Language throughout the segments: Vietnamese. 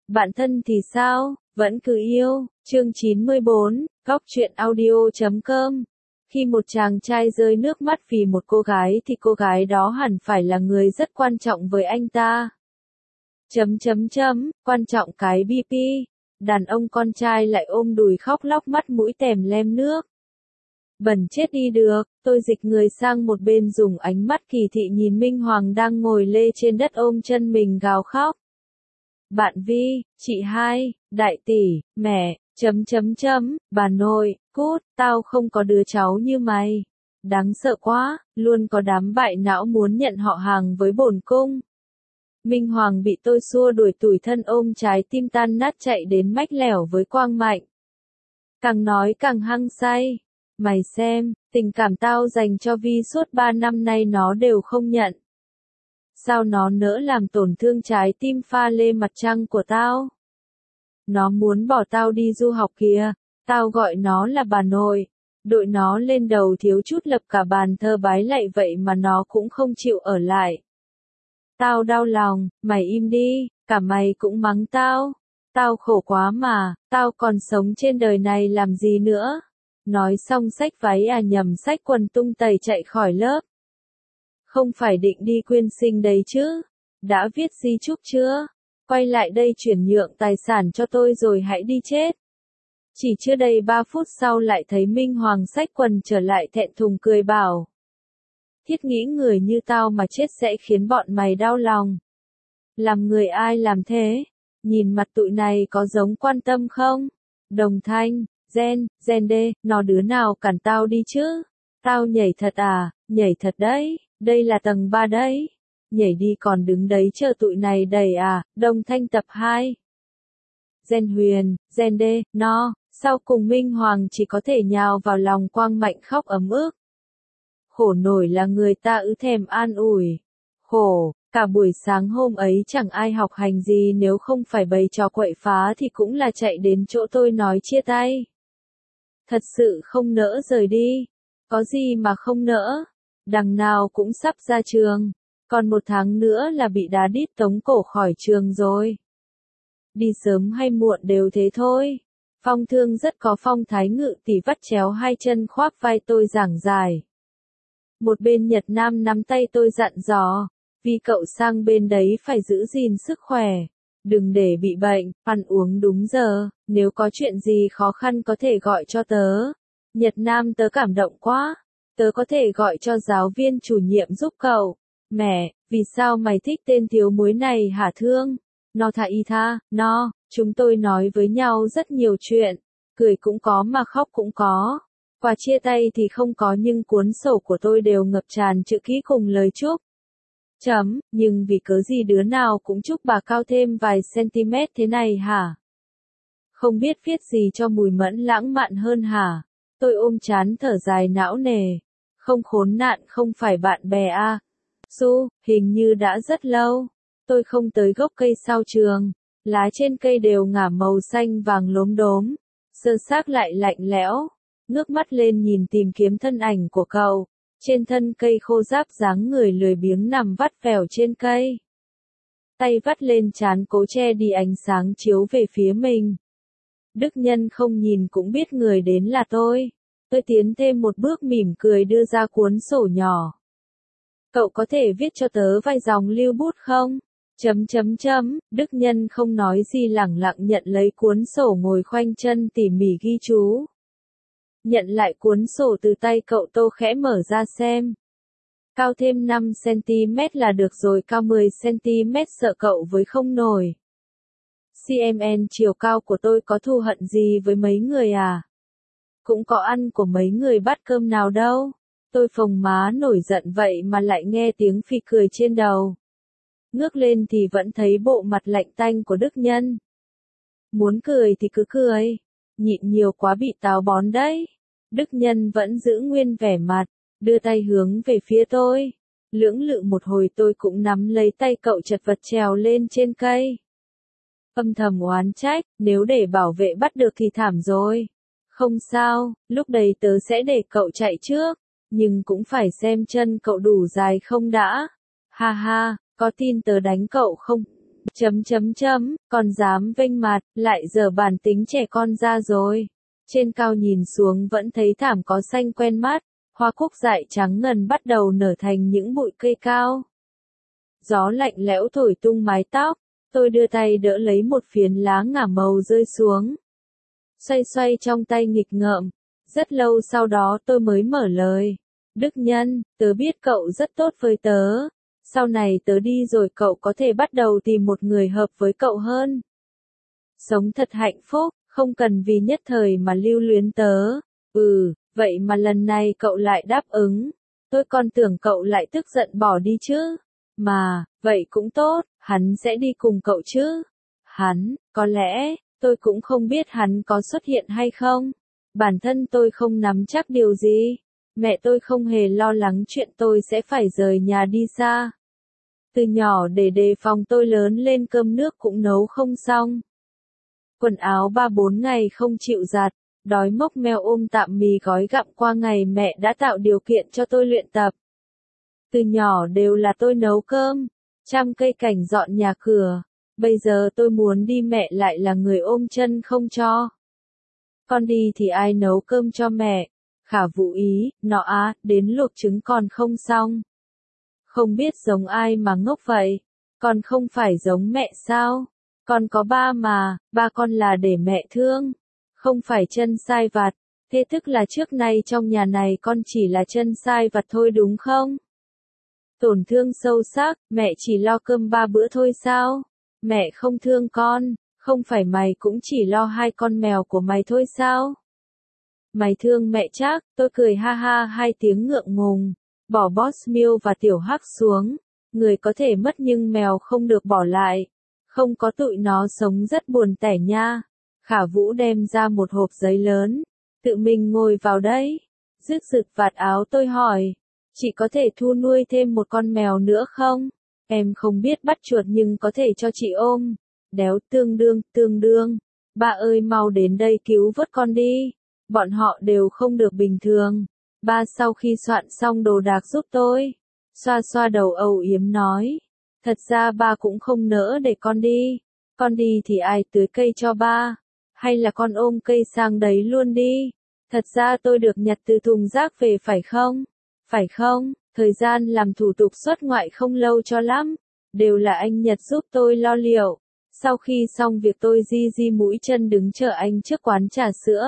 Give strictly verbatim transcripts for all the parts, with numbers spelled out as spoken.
Bạn thân thì sao, vẫn cứ yêu. Chương chín mươi bốn, góc truyện audio chấm com. Khi một chàng trai rơi nước mắt vì một cô gái thì cô gái đó hẳn phải là người rất quan trọng với anh ta. Chấm chấm chấm, quan trọng cái bê pê. Đàn ông con trai lại ôm đùi khóc lóc mắt mũi tèm lem nước. Bẩn chết đi được, tôi dịch người sang một bên dùng ánh mắt kỳ thị nhìn Minh Hoàng đang ngồi lê trên đất ôm chân mình gào khóc. Bạn Vi, chị hai, đại tỷ, mẹ, chấm chấm chấm, bà nội, cút, tao không có đứa cháu như mày. Đáng sợ quá, luôn có đám bại não muốn nhận họ hàng với bổn cung. Minh Hoàng bị tôi xua đuổi tủi thân ôm trái tim tan nát chạy đến mách lẻo với Quang Mạnh. Càng nói càng hăng say. Mày xem, tình cảm tao dành cho Vi suốt ba năm nay nó đều không nhận. Sao nó nỡ làm tổn thương trái tim pha lê mặt trăng của tao? Nó muốn bỏ tao đi du học kìa, tao gọi nó là bà nội. Đội nó lên đầu thiếu chút lập cả bàn thờ bái lạy vậy mà nó cũng không chịu ở lại. Tao đau lòng, mày im đi, cả mày cũng mắng tao. Tao khổ quá mà, tao còn sống trên đời này làm gì nữa? Nói xong xách váy à nhầm xách quần tung tẩy chạy khỏi lớp. Không phải định đi quyên sinh đấy chứ? Đã viết di chúc chưa? Quay lại đây chuyển nhượng tài sản cho tôi rồi hãy đi chết. Chỉ chưa đầy ba phút sau lại thấy Minh Hoàng xách quần trở lại thẹn thùng cười bảo. Thiết nghĩ người như tao mà chết sẽ khiến bọn mày đau lòng. Làm người ai làm thế? Nhìn mặt tụi này có giống quan tâm không? Đồng Thanh, Gen, Gen D, nó đứa nào cản tao đi chứ? Tao nhảy thật à, nhảy thật đấy, đây là tầng ba đấy. Nhảy đi còn đứng đấy chờ tụi này đẩy à, Đồng Thanh tập hai. Gen Huyền, Gen D, no, sau cùng Minh Hoàng chỉ có thể nhào vào lòng Quang Mạnh khóc ấm ức. Khổ nổi là người ta ứ thèm an ủi. Khổ, cả buổi sáng hôm ấy chẳng ai học hành gì nếu không phải bày trò quậy phá thì cũng là chạy đến chỗ tôi nói chia tay. Thật sự không nỡ rời đi. Có gì mà không nỡ. Đằng nào cũng sắp ra trường. Còn một tháng nữa là bị đá đít tống cổ khỏi trường rồi. Đi sớm hay muộn đều thế thôi. Phong Thương rất có phong thái ngự tỷ vắt chéo hai chân khoác vai tôi giảng giải. Một bên Nhật Nam nắm tay tôi dặn dò. Vì cậu sang bên đấy phải giữ gìn sức khỏe. Đừng để bị bệnh, ăn uống đúng giờ, nếu có chuyện gì khó khăn có thể gọi cho tớ. Nhật Nam tớ cảm động quá, tớ có thể gọi cho giáo viên chủ nhiệm giúp cậu. Mẹ, vì sao mày thích tên thiếu muối này hả Thương? No tha y tha, no, chúng tôi nói với nhau rất nhiều chuyện, cười cũng có mà khóc cũng có. Quà chia tay thì không có nhưng cuốn sổ của tôi đều ngập tràn chữ ký cùng lời chúc. Chấm, nhưng vì cớ gì đứa nào cũng chúc bà cao thêm vài cm thế này hả? Không biết viết gì cho Mùi Mẫn lãng mạn hơn hả? Tôi ôm chán thở dài não nề. Không khốn nạn không phải bạn bè à? Su, hình như đã rất lâu. Tôi không tới gốc cây sau trường. Lá trên cây đều ngả màu xanh vàng lốm đốm. Sơ xác lại lạnh lẽo. Ngước mắt lên nhìn tìm kiếm thân ảnh của cậu. Trên thân cây khô ráp dáng người lười biếng nằm vắt vẻo trên cây. Tay vắt lên trán cố che đi ánh sáng chiếu về phía mình. Đức Nhân không nhìn cũng biết người đến là tôi. Tôi tiến thêm một bước mỉm cười đưa ra cuốn sổ nhỏ. Cậu có thể viết cho tớ vài dòng lưu bút không? Chấm chấm chấm, Đức Nhân không nói gì lẳng lặng nhận lấy cuốn sổ ngồi khoanh chân tỉ mỉ ghi chú. Nhận lại cuốn sổ từ tay cậu Tô khẽ mở ra xem. Cao thêm năm xăng-ti-mét là được rồi, cao mười xăng-ti-mét sợ cậu với không nổi. xê em en chiều cao của tôi có thù hận gì với mấy người à? Cũng có ăn của mấy người bát cơm nào đâu. Tôi phồng má nổi giận vậy mà lại nghe tiếng phì cười trên đầu. Ngước lên thì vẫn thấy bộ mặt lạnh tanh của Đức Nhân. Muốn cười thì cứ cười. Nhịn nhiều quá bị táo bón đấy. Đức Nhân vẫn giữ nguyên vẻ mặt, đưa tay hướng về phía tôi. Lưỡng lự một hồi tôi cũng nắm lấy tay cậu chật vật trèo lên trên cây. Âm thầm oán trách, nếu để bảo vệ bắt được thì thảm rồi. Không sao, lúc đấy tớ sẽ để cậu chạy trước, nhưng cũng phải xem chân cậu đủ dài không đã. Ha ha, có tin tớ đánh cậu không? Chấm chấm chấm, còn dám vênh mặt, lại giờ bản tính trẻ con ra rồi. Trên cao nhìn xuống vẫn thấy thảm có xanh quen mắt, hoa cúc dại trắng ngần bắt đầu nở thành những bụi cây cao. Gió lạnh lẽo thổi tung mái tóc, tôi đưa tay đỡ lấy một phiến lá ngả màu rơi xuống. Xoay xoay trong tay nghịch ngợm, rất lâu sau đó tôi mới mở lời. Đức Nhân, tớ biết cậu rất tốt với tớ. Sau này tớ đi rồi cậu có thể bắt đầu tìm một người hợp với cậu hơn. Sống thật hạnh phúc, không cần vì nhất thời mà lưu luyến tớ. Ừ, vậy mà lần này cậu lại đáp ứng. Tôi còn tưởng cậu lại tức giận bỏ đi chứ. Mà, vậy cũng tốt, hắn sẽ đi cùng cậu chứ. Hắn, có lẽ, tôi cũng không biết hắn có xuất hiện hay không. Bản thân tôi không nắm chắc điều gì. Mẹ tôi không hề lo lắng chuyện tôi sẽ phải rời nhà đi xa. Từ nhỏ để đề phòng tôi lớn lên cơm nước cũng nấu không xong. Quần áo ba bốn ngày không chịu giặt, đói mốc meo ôm tạm mì gói gặm qua ngày mẹ đã tạo điều kiện cho tôi luyện tập. Từ nhỏ đều là tôi nấu cơm, chăm cây cảnh dọn nhà cửa, bây giờ tôi muốn đi mẹ lại là người ôm chân không cho. Con đi thì ai nấu cơm cho mẹ? Khả Vũ ý, nọ á, đến luộc trứng còn không xong. Không biết giống ai mà ngốc vậy, con không phải giống mẹ sao? Con có ba mà, ba con là để mẹ thương, không phải chân sai vặt, thế tức là trước nay trong nhà này con chỉ là chân sai vặt thôi đúng không? Tổn thương sâu sắc, mẹ chỉ lo cơm ba bữa thôi sao? Mẹ không thương con, không phải mày cũng chỉ lo hai con mèo của mày thôi sao? Mày thương mẹ chắc, tôi cười ha ha hai tiếng ngượng ngùng, bỏ Boss Meal và Tiểu Hắc xuống, người có thể mất nhưng mèo không được bỏ lại, không có tụi nó sống rất buồn tẻ nha. Khả Vũ đem ra một hộp giấy lớn, tự mình ngồi vào đấy, rứt rực vạt áo tôi hỏi, chị có thể thu nuôi thêm một con mèo nữa không? Em không biết bắt chuột nhưng có thể cho chị ôm. Đéo tương đương, tương đương. Ba ơi mau đến đây cứu vớt con đi. Bọn họ đều không được bình thường. Ba sau khi soạn xong đồ đạc giúp tôi. Xoa xoa đầu âu yếm nói. Thật ra ba cũng không nỡ để con đi. Con đi thì ai tưới cây cho ba? Hay là con ôm cây sang đấy luôn đi? Thật ra tôi được nhặt từ thùng rác về phải không? Phải không? Thời gian làm thủ tục xuất ngoại không lâu cho lắm. Đều là anh Nhật giúp tôi lo liệu. Sau khi xong việc tôi di di mũi chân đứng chờ anh trước quán trà sữa.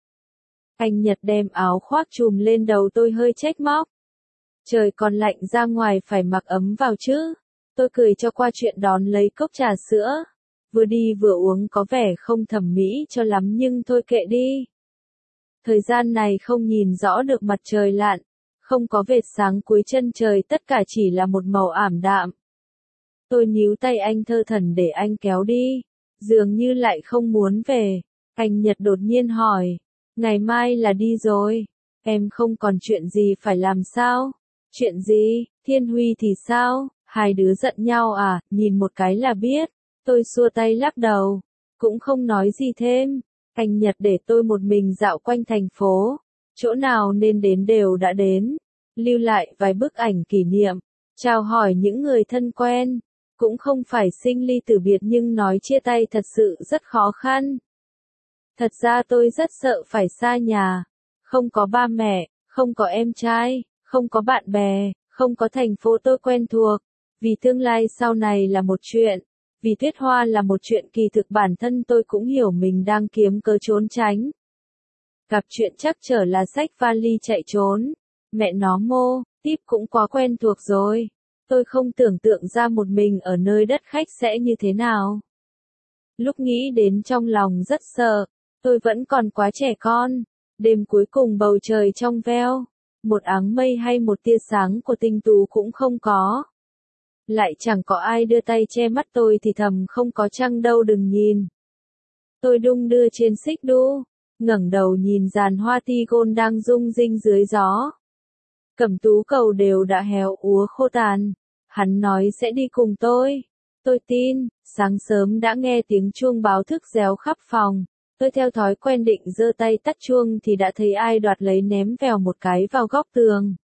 Anh Nhật đem áo khoác trùm lên đầu tôi hơi trách móc. Trời còn lạnh ra ngoài phải mặc ấm vào chứ. Tôi cười cho qua chuyện đón lấy cốc trà sữa. Vừa đi vừa uống có vẻ không thẩm mỹ cho lắm nhưng thôi kệ đi. Thời gian này không nhìn rõ được mặt trời lặn. Không có vệt sáng cuối chân trời tất cả chỉ là một màu ảm đạm. Tôi níu tay anh thơ thẩn để anh kéo đi. Dường như lại không muốn về. Anh Nhật đột nhiên hỏi. Ngày mai là đi rồi. Em không còn chuyện gì phải làm sao? Chuyện gì? Thiên Huy thì sao? Hai đứa giận nhau à? Nhìn một cái là biết. Tôi xua tay lắc đầu. Cũng không nói gì thêm. Anh Nhật để tôi một mình dạo quanh thành phố. Chỗ nào nên đến đều đã đến. Lưu lại vài bức ảnh kỷ niệm. Chào hỏi những người thân quen. Cũng không phải sinh ly tử biệt nhưng nói chia tay thật sự rất khó khăn. Thật ra tôi rất sợ phải xa nhà. Không có ba mẹ, không có em trai, không có bạn bè, không có thành phố tôi quen thuộc. Vì tương lai sau này là một chuyện. Vì Tuyết Hoa là một chuyện kỳ thực bản thân tôi cũng hiểu mình đang kiếm cớ trốn tránh. Gặp chuyện chắc trở là xách vali chạy trốn. Mẹ nó mô, tiếp cũng quá quen thuộc rồi. Tôi không tưởng tượng ra một mình ở nơi đất khách sẽ như thế nào. Lúc nghĩ đến trong lòng rất sợ. Tôi vẫn còn quá trẻ con. Đêm cuối cùng bầu trời trong veo. Một áng mây hay một tia sáng của tinh tú cũng không có. Lại chẳng có ai đưa tay che mắt tôi thì thầm không có trăng đâu đừng nhìn. Tôi đung đưa trên xích đu. Ngẩng đầu nhìn dàn hoa tigon đang rung rinh dưới gió. Cẩm tú cầu đều đã héo úa khô tàn. Hắn nói sẽ đi cùng tôi. Tôi tin, sáng sớm đã nghe tiếng chuông báo thức réo khắp phòng. Tôi theo thói quen định giơ tay tắt chuông thì đã thấy ai đoạt lấy ném vèo một cái vào góc tường.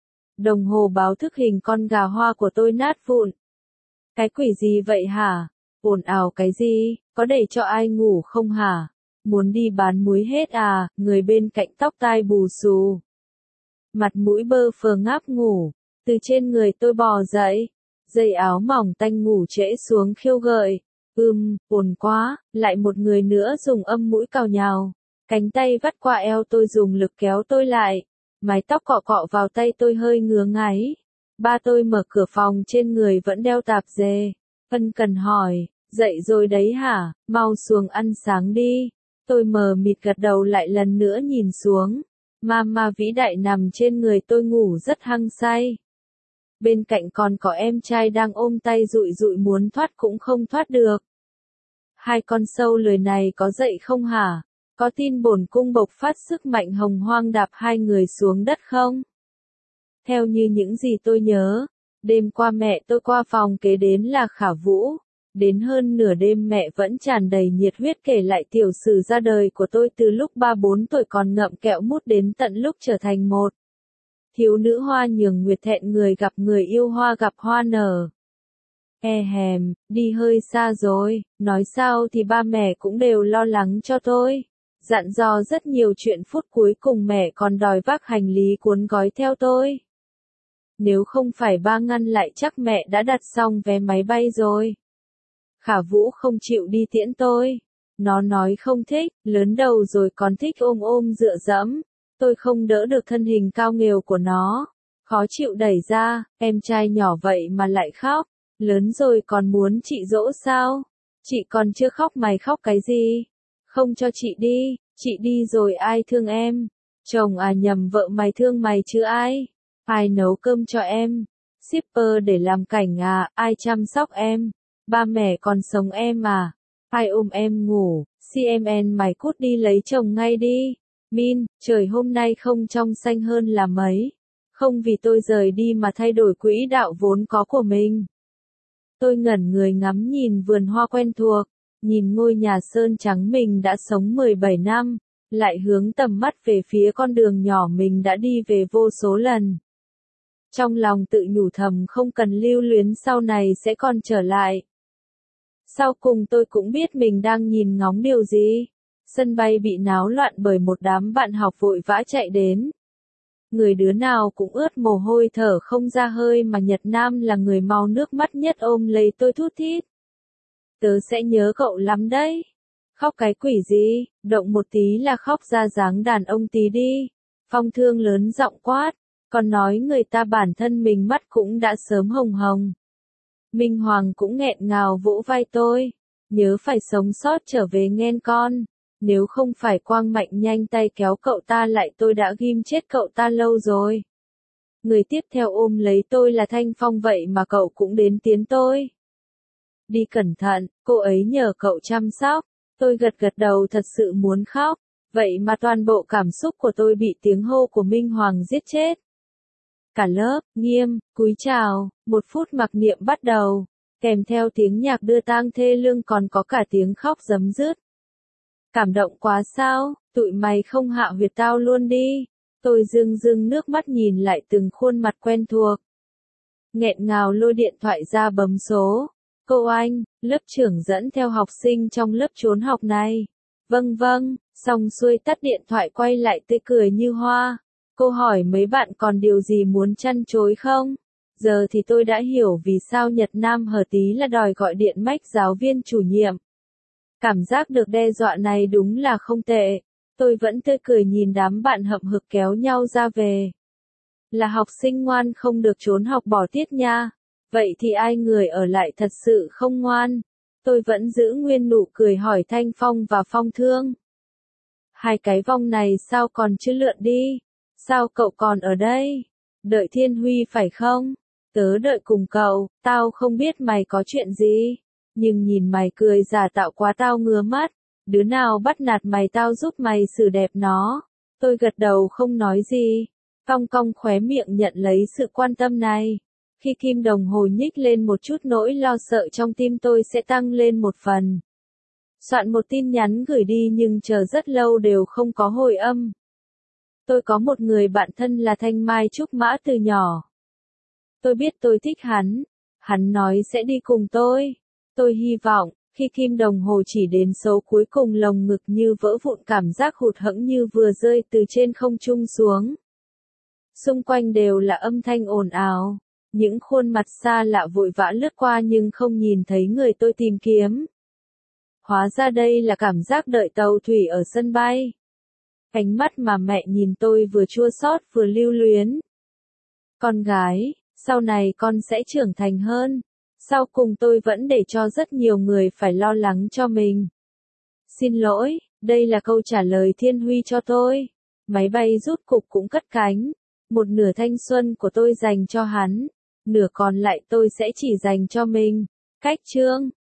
Đồng hồ báo thức hình con gà hoa của tôi nát vụn. Cái quỷ gì vậy hả? ồn ào cái gì, có để cho ai ngủ không hả? Muốn đi bán muối hết à, người bên cạnh tóc tai bù xù. Mặt mũi bơ phờ ngáp ngủ, từ trên người tôi bò dậy, dây áo mỏng tanh ngủ trễ xuống khiêu gợi. Ừm, ồn quá, lại một người nữa dùng âm mũi cào nhào. Cánh tay vắt qua eo tôi dùng lực kéo tôi lại. Mái tóc cọ cọ vào tay tôi hơi ngứa ngáy. Ba tôi mở cửa phòng trên người vẫn đeo tạp dề. Ân cần hỏi, dậy rồi đấy hả, mau xuống ăn sáng đi. Tôi mờ mịt gật đầu lại lần nữa nhìn xuống. Mama vĩ đại nằm trên người tôi ngủ rất hăng say. Bên cạnh còn có em trai đang ôm tay dụi dụi muốn thoát cũng không thoát được. Hai con sâu lười này có dậy không hả? Có tin bổn cung bộc phát sức mạnh hồng hoang đạp hai người xuống đất không? Theo như những gì tôi nhớ, đêm qua mẹ tôi qua phòng kế đến là Khả Vũ. Đến hơn nửa đêm mẹ vẫn tràn đầy nhiệt huyết kể lại tiểu sử ra đời của tôi từ lúc ba bốn tuổi còn ngậm kẹo mút đến tận lúc trở thành một thiếu nữ hoa nhường nguyệt thẹn người gặp người yêu hoa gặp hoa nở. E hèm, đi hơi xa rồi, nói sao thì ba mẹ cũng đều lo lắng cho tôi. Dặn dò rất nhiều chuyện phút cuối cùng mẹ còn đòi vác hành lý cuốn gói theo tôi. Nếu không phải ba ngăn lại chắc mẹ đã đặt xong vé máy bay rồi. Khả Vũ không chịu đi tiễn tôi. Nó nói không thích, lớn đầu rồi còn thích ôm ôm dựa dẫm. Tôi không đỡ được thân hình cao nghều của nó. Khó chịu đẩy ra, em trai nhỏ vậy mà lại khóc. Lớn rồi còn muốn chị dỗ sao? Chị còn chưa khóc mày khóc cái gì? Không cho chị đi, chị đi rồi ai thương em? Chồng à nhầm vợ mày thương mày chứ ai? Ai nấu cơm cho em? Shipper để làm cảnh à, ai chăm sóc em? Ba mẹ còn sống em à? Ai ôm em ngủ? xê em en mày cút đi lấy chồng ngay đi. Min, trời hôm nay không trong xanh hơn là mấy. Không vì tôi rời đi mà thay đổi quỹ đạo vốn có của mình. Tôi ngẩn người ngắm nhìn vườn hoa quen thuộc, nhìn ngôi nhà sơn trắng mình đã sống mười bảy năm, lại hướng tầm mắt về phía con đường nhỏ mình đã đi về vô số lần. Trong lòng tự nhủ thầm không cần lưu luyến sau này sẽ còn trở lại. Sau cùng tôi cũng biết mình đang nhìn ngóng điều gì. Sân bay bị náo loạn bởi một đám bạn học vội vã chạy đến. Người đứa nào cũng ướt mồ hôi thở không ra hơi mà Nhật Nam là người mau nước mắt nhất ôm lấy tôi thút thít. Tớ sẽ nhớ cậu lắm đấy. Khóc cái quỷ gì, động một tí là khóc ra dáng đàn ông tí đi. Phong Thương lớn giọng quát, còn nói người ta bản thân mình mắt cũng đã sớm hồng hồng. Minh Hoàng cũng nghẹn ngào vỗ vai tôi, nhớ phải sống sót trở về nghen con. Nếu không phải Quang Mạnh nhanh tay kéo cậu ta lại tôi đã ghim chết cậu ta lâu rồi. Người tiếp theo ôm lấy tôi là Thanh Phong vậy mà cậu cũng đến tiến tôi. Đi cẩn thận, cô ấy nhờ cậu chăm sóc. Tôi gật gật đầu thật sự muốn khóc. Vậy mà toàn bộ cảm xúc của tôi bị tiếng hô của Minh Hoàng giết chết. Cả lớp, nghiêm, cúi chào, một phút mặc niệm bắt đầu. Kèm theo tiếng nhạc đưa tang thê lương còn có cả tiếng khóc giấm dứt. Cảm động quá sao, tụi mày không hạ huyệt tao luôn đi. Tôi rưng rưng nước mắt nhìn lại từng khuôn mặt quen thuộc. Nghẹn ngào lôi điện thoại ra bấm số. Cô anh, lớp trưởng dẫn theo học sinh trong lớp trốn học này. Vâng vâng, xong xuôi tắt điện thoại quay lại tươi cười như hoa. Cô hỏi mấy bạn còn điều gì muốn chăn chối không? Giờ thì tôi đã hiểu vì sao Nhật Nam hở tí là đòi gọi điện mách giáo viên chủ nhiệm. Cảm giác được đe dọa này đúng là không tệ. Tôi vẫn tươi cười nhìn đám bạn hậm hực kéo nhau ra về. Là học sinh ngoan không được trốn học bỏ tiết nha. Vậy thì ai người ở lại thật sự không ngoan? Tôi vẫn giữ nguyên nụ cười hỏi Thanh Phong và Phong Thương. Hai cái vong này sao còn chưa lượn đi? Sao cậu còn ở đây? Đợi Thiên Huy phải không? Tớ đợi cùng cậu, tao không biết mày có chuyện gì. Nhưng nhìn mày cười giả tạo quá tao ngứa mắt. Đứa nào bắt nạt mày tao giúp mày xử đẹp nó. Tôi gật đầu không nói gì. Cong cong khóe miệng nhận lấy sự quan tâm này. Khi kim đồng hồ nhích lên một chút nỗi lo sợ trong tim tôi sẽ tăng lên một phần. Soạn một tin nhắn gửi đi nhưng chờ rất lâu đều không có hồi âm. Tôi có một người bạn thân là Thanh Mai Trúc Mã từ nhỏ. Tôi biết tôi thích hắn. Hắn nói sẽ đi cùng tôi. Tôi hy vọng, khi kim đồng hồ chỉ đến số cuối cùng lồng ngực như vỡ vụn cảm giác hụt hẫng như vừa rơi từ trên không trung xuống. Xung quanh đều là âm thanh ồn ào. Những khuôn mặt xa lạ vội vã lướt qua nhưng không nhìn thấy người tôi tìm kiếm. Hóa ra đây là cảm giác đợi tàu thủy ở sân bay. Ánh mắt mà mẹ nhìn tôi vừa chua xót vừa lưu luyến. Con gái, sau này con sẽ trưởng thành hơn. Sau cùng tôi vẫn để cho rất nhiều người phải lo lắng cho mình. Xin lỗi, đây là câu trả lời Thiên Huy cho tôi. Máy bay rút cục cũng cất cánh. Một nửa thanh xuân của tôi dành cho hắn. Nửa còn lại tôi sẽ chỉ dành cho mình. Cách chương